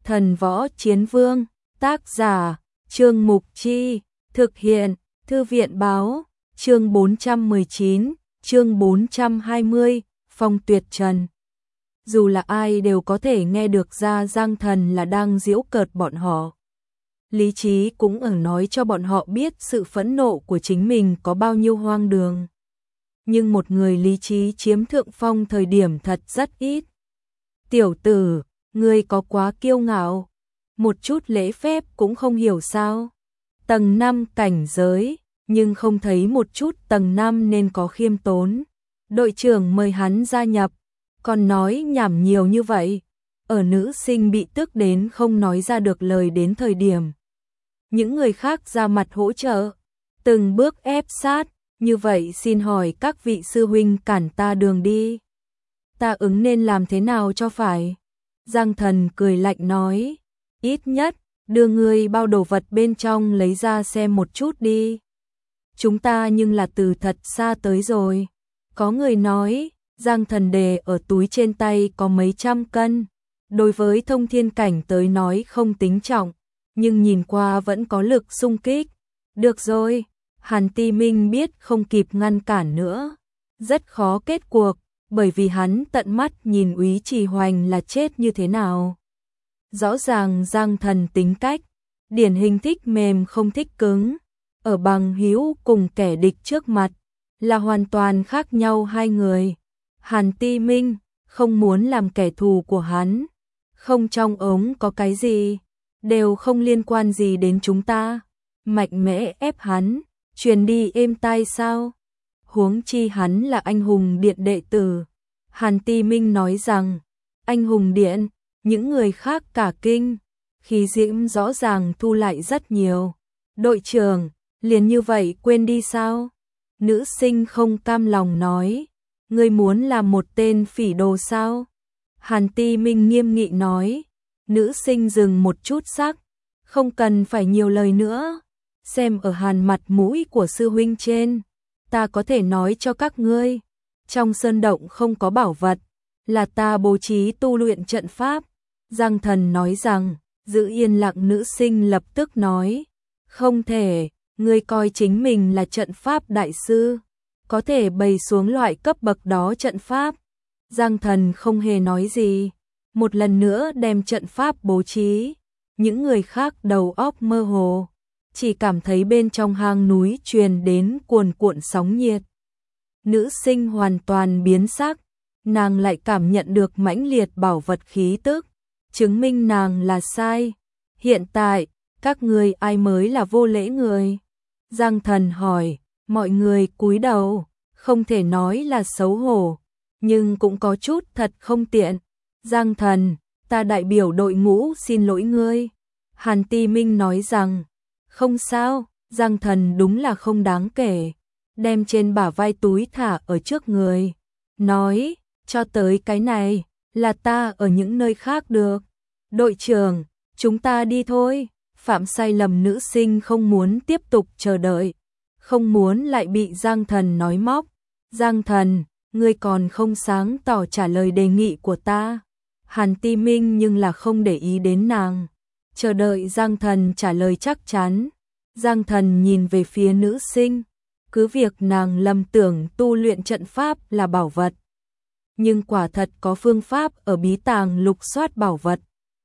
Thần Võ Chiến Vương, tác giả, Trương Mục Chi, thực hiện, Thư viện Báo, chương 419, chương 420, Phong Tuyệt Trần. Dù là ai đều có thể nghe được ra Giang Thần là đang giễu cợt bọn họ. Lý trí cũng ở nói cho bọn họ biết sự phẫn nộ của chính mình có bao nhiêu hoang đường. Nhưng một người lý trí chiếm thượng phong thời điểm thật rất ít. Tiểu tử, ngươi có quá kiêu ngạo, một chút lễ phép cũng không hiểu sao. Tầng 5 cảnh giới, nhưng không thấy một chút tầng 5 nên có khiêm tốn. Đội trưởng mời hắn gia nhập, còn nói nhảm nhiều như vậy. Ở nữ sinh bị tức đến không nói ra được lời đến thời điểm. Những người khác ra mặt hỗ trợ, từng bước ép sát, như vậy xin hỏi các vị sư huynh cản ta đường đi. Ta ứng nên làm thế nào cho phải? Giang Thần cười lạnh nói, ít nhất, đưa ngươi bao đồ vật bên trong lấy ra xem một chút đi. Chúng ta nhưng là từ thật xa tới rồi. Có người nói, Giang Thần đề ở túi trên tay có mấy trăm cân. Đối với thông thiên cảnh tới nói không tính trọng, nhưng nhìn qua vẫn có lực xung kích. Được rồi, Hàn Ti Minh biết không kịp ngăn cản nữa. Rất khó kết cuộc, bởi vì hắn tận mắt nhìn Úy Trì Hoành là chết như thế nào. Rõ ràng Giang Thần tính cách, điển hình thích mềm không thích cứng. Ở bằng hữu cùng kẻ địch trước mặt, là hoàn toàn khác nhau hai người. Hàn Ti Minh không muốn làm kẻ thù của hắn. Không trong ống có cái gì, đều không liên quan gì đến chúng ta. Mạnh mẽ ép hắn, truyền đi êm tai sao? Huống chi hắn là anh hùng điện đệ tử. Hàn Ti Minh nói rằng, anh hùng điện, những người khác cả kinh, khí diễm rõ ràng thu lại rất nhiều. Đội trưởng, liền như vậy quên đi sao? Nữ sinh không cam lòng nói, ngươi muốn làm một tên phỉ đồ sao? Hàn Ti Minh nghiêm nghị nói, nữ sinh dừng một chút sắc, không cần phải nhiều lời nữa. Xem ở Hàn mặt mũi của sư huynh trên, ta có thể nói cho các ngươi, trong sơn động không có bảo vật, là ta bố trí tu luyện trận pháp. Giang Thần nói rằng, giữ yên lặng. Nữ sinh lập tức nói, không thể, ngươi coi chính mình là trận pháp đại sư, có thể bày xuống loại cấp bậc đó trận pháp. Giang Thần không hề nói gì, một lần nữa đem trận pháp bố trí. Những người khác đầu óc mơ hồ, chỉ cảm thấy bên trong hang núi truyền đến cuồn cuộn sóng nhiệt. Nữ sinh hoàn toàn biến sắc, nàng lại cảm nhận được mãnh liệt bảo vật khí tức, chứng minh nàng là sai. Hiện tại, các ngươi ai mới là vô lễ người? Giang Thần hỏi, mọi người cúi đầu, không thể nói là xấu hổ, nhưng cũng có chút thật không tiện. Giang Thần, ta đại biểu đội ngũ xin lỗi ngươi. Hàn Ti Minh nói rằng, không sao. Giang Thần đúng là không đáng kể, đem trên bả vai túi thả ở trước người, nói, cho tới cái này, là ta ở những nơi khác được. Đội trưởng, chúng ta đi thôi. Phạm sai lầm nữ sinh không muốn tiếp tục chờ đợi, không muốn lại bị Giang Thần nói móc. Giang Thần, ngươi còn không sáng tỏ trả lời đề nghị của ta. Hàn Ti Minh nhưng là không để ý đến nàng, chờ đợi Giang Thần trả lời chắc chắn. Giang Thần nhìn về phía nữ sinh, cứ việc nàng lầm tưởng tu luyện trận pháp là bảo vật, nhưng quả thật có phương pháp ở bí tàng lục soát bảo vật,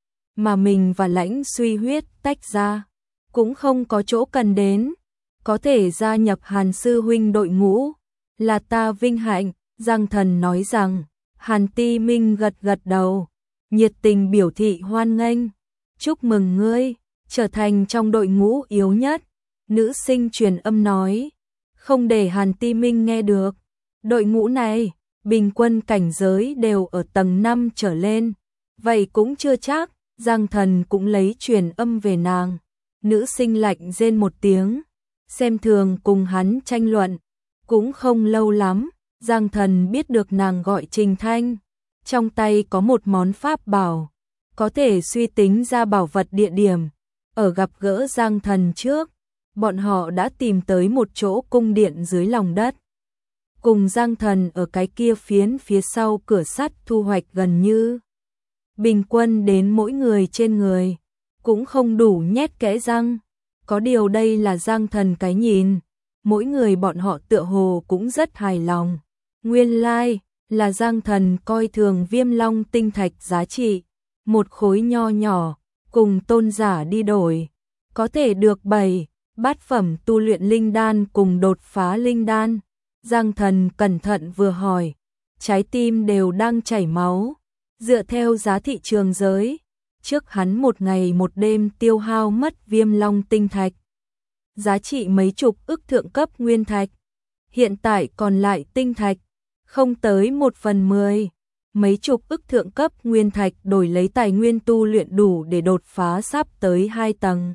mà mình và Lãnh Suy Huyết tách ra, cũng không có chỗ cần đến. Có thể gia nhập Hàn sư huynh đội ngũ, là ta vinh hạnh. Giang Thần nói rằng, Hàn Ti Minh gật gật đầu, nhiệt tình biểu thị hoan nghênh. Chúc mừng ngươi, trở thành trong đội ngũ yếu nhất. Nữ sinh truyền âm nói, không để Hàn Ti Minh nghe được. Đội ngũ này, bình quân cảnh giới đều ở tầng 5 trở lên. Vậy cũng chưa chắc. Giang Thần cũng lấy truyền âm về nàng. Nữ sinh lạnh rên một tiếng, xem thường cùng hắn tranh luận. Cũng không lâu lắm, Giang Thần biết được nàng gọi Trình Thanh, trong tay có một món pháp bảo, có thể suy tính ra bảo vật địa điểm. Ở gặp gỡ Giang Thần trước, bọn họ đã tìm tới một chỗ cung điện dưới lòng đất. Cùng Giang Thần ở cái kia phiến phía sau cửa sắt thu hoạch gần như bình quân đến mỗi người trên người, cũng không đủ nhét kẽ răng. Có điều đây là Giang Thần cái nhìn, mỗi người bọn họ tựa hồ cũng rất hài lòng. Nguyên lai là Giang Thần coi thường Viêm Long tinh thạch giá trị, một khối nho nhỏ, cùng tôn giả đi đổi, có thể được 7 bát phẩm tu luyện linh đan cùng đột phá linh đan. Giang Thần cẩn thận vừa hỏi, trái tim đều đang chảy máu. Dựa theo giá thị trường giới, trước hắn một ngày một đêm tiêu hao mất Viêm Long tinh thạch, giá trị mấy chục ức thượng cấp nguyên thạch. Hiện tại còn lại tinh thạch, không tới 1/10, mấy chục ức thượng cấp nguyên thạch đổi lấy tài nguyên tu luyện đủ để đột phá sắp tới 2 tầng.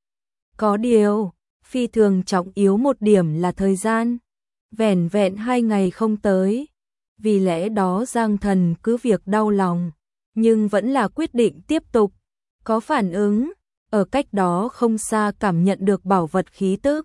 Có điều, phi thường trọng yếu một điểm là thời gian, vẻn vẹn 2 ngày không tới. Vì lẽ đó Giang Thần cứ việc đau lòng, nhưng vẫn là quyết định tiếp tục. Có phản ứng, ở cách đó không xa cảm nhận được bảo vật khí tức.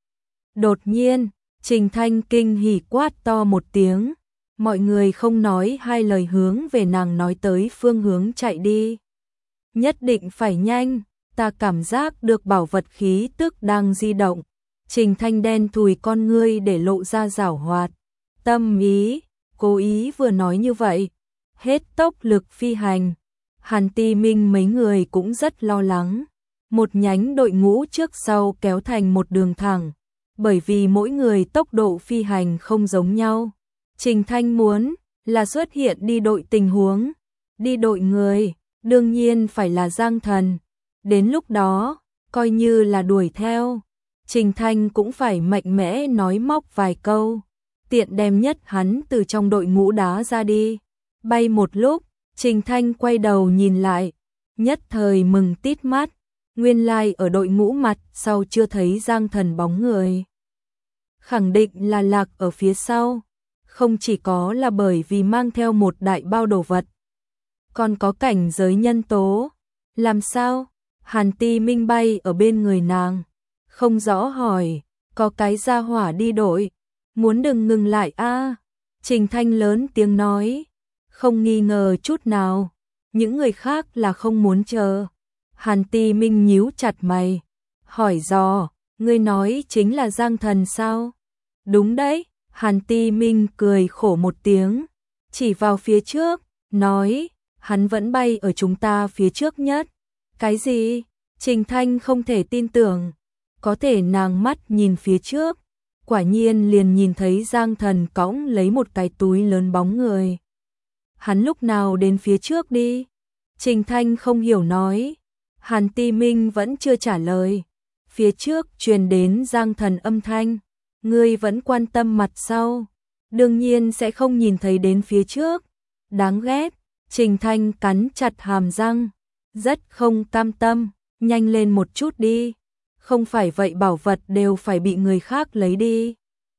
Đột nhiên, Trình Thanh kinh hỉ quát to một tiếng, mọi người không nói hai lời hướng về nàng nói tới phương hướng chạy đi. Nhất định phải nhanh, ta cảm giác được bảo vật khí tức đang di động. Trình Thanh đen thùi con ngươi để lộ ra giảo hoạt, tâm ý, cố ý vừa nói như vậy, hết tốc lực phi hành. Hàn Ti Minh mấy người cũng rất lo lắng, một nhánh đội ngũ trước sau kéo thành một đường thẳng, bởi vì mỗi người tốc độ phi hành không giống nhau. Trình Thanh muốn là xuất hiện đi đội tình huống, đi đội người, đương nhiên phải là Giang Thần. Đến lúc đó, coi như là đuổi theo, Trình Thanh cũng phải mạnh mẽ nói móc vài câu, tiện đem nhất hắn từ trong đội ngũ đá ra đi. Bay một lúc, Trình Thanh quay đầu nhìn lại, nhất thời mừng tít mắt, nguyên lai ở đội ngũ mặt sau chưa thấy Giang Thần bóng người. Khẳng định là lạc ở phía sau, không chỉ có là bởi vì mang theo một đại bao đồ vật, còn có cảnh giới nhân tố. Làm sao? Hàn Ti Minh bay ở bên người nàng, không rõ hỏi, có cái gia hỏa đi đội, muốn đừng ngừng lại a. Trình Thanh lớn tiếng nói, không nghi ngờ chút nào, những người khác là không muốn chờ. Hàn Ti Minh nhíu chặt mày, hỏi dò, ngươi nói chính là Giang Thần sao? Đúng đấy, Hàn Ti Minh cười khổ một tiếng, chỉ vào phía trước, nói, hắn vẫn bay ở chúng ta phía trước nhất. Cái gì? Trình Thanh không thể tin tưởng, có thể nàng mắt nhìn phía trước, quả nhiên liền nhìn thấy Giang Thần cõng lấy một cái túi lớn bóng người. Hắn lúc nào đến phía trước đi? Trình Thanh không hiểu nói. Hàn Ti Minh vẫn chưa trả lời. Phía trước truyền đến Giang Thần âm thanh, ngươi vẫn quan tâm mặt sau, đương nhiên sẽ không nhìn thấy đến phía trước. Đáng ghét. Trình Thanh cắn chặt hàm răng, rất không cam tâm, nhanh lên một chút đi, không phải vậy bảo vật đều phải bị người khác lấy đi.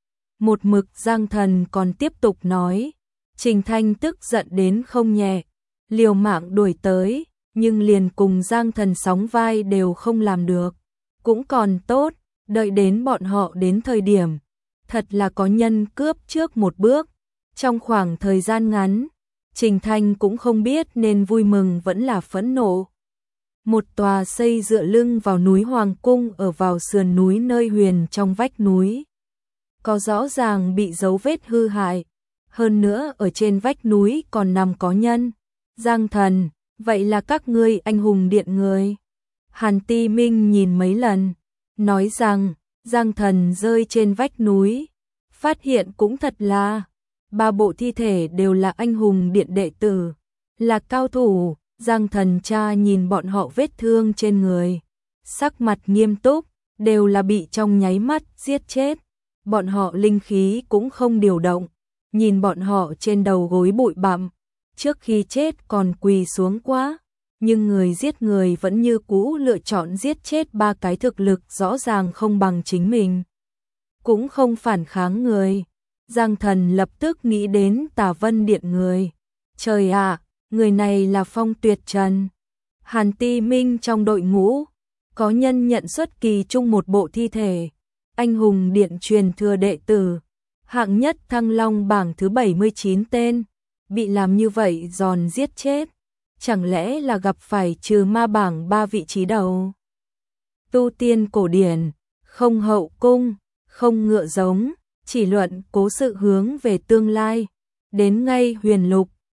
Một mực Giang Thần còn tiếp tục nói, Trình Thanh tức giận đến không nhẹ, liều mạng đuổi tới, nhưng liền cùng Giang Thần sóng vai đều không làm được. Cũng còn tốt, đợi đến bọn họ đến thời điểm, thật là có nhân cướp trước một bước. Trong khoảng thời gian ngắn, Trình Thanh cũng không biết nên vui mừng vẫn là phẫn nộ. Một tòa xây dựa lưng vào núi Hoàng Cung ở vào sườn núi nơi huyền trong vách núi, có rõ ràng bị dấu vết hư hại, hơn nữa ở trên vách núi còn nằm có nhân. Giang Thần, vậy là các ngươi anh hùng điện người. Hàn Ti Minh nhìn mấy lần, nói rằng, Giang Thần rơi trên vách núi, phát hiện cũng thật là, 3 bộ thi thể đều là anh hùng điện đệ tử, là cao thủ. Giang Thần cha nhìn bọn họ vết thương trên người, sắc mặt nghiêm túc, đều là bị trong nháy mắt giết chết. Bọn họ linh khí cũng không điều động, nhìn bọn họ trên đầu gối bụi bặm, trước khi chết còn quỳ xuống quá, nhưng người giết người vẫn như cũ lựa chọn giết chết 3 cái thực lực rõ ràng không bằng chính mình, cũng không phản kháng người. Giang Thần lập tức nghĩ đến Tà Vân Điện người. Trời ạ, người này là Phong Tuyệt Trần. Hàn Ti Minh trong đội ngũ, có nhân nhận xuất kỳ chung một bộ thi thể. Anh hùng điện truyền thừa đệ tử, hạng nhất Thăng Long bảng thứ 79 tên, bị làm như vậy giòn giết chết. chẳng lẽ là gặp phải trừ ma bảng 3 vị trí đầu. Tu tiên cổ điển, không hậu cung, không ngựa giống, chỉ luận cố sự hướng về tương lai. Đến ngay huyền lục,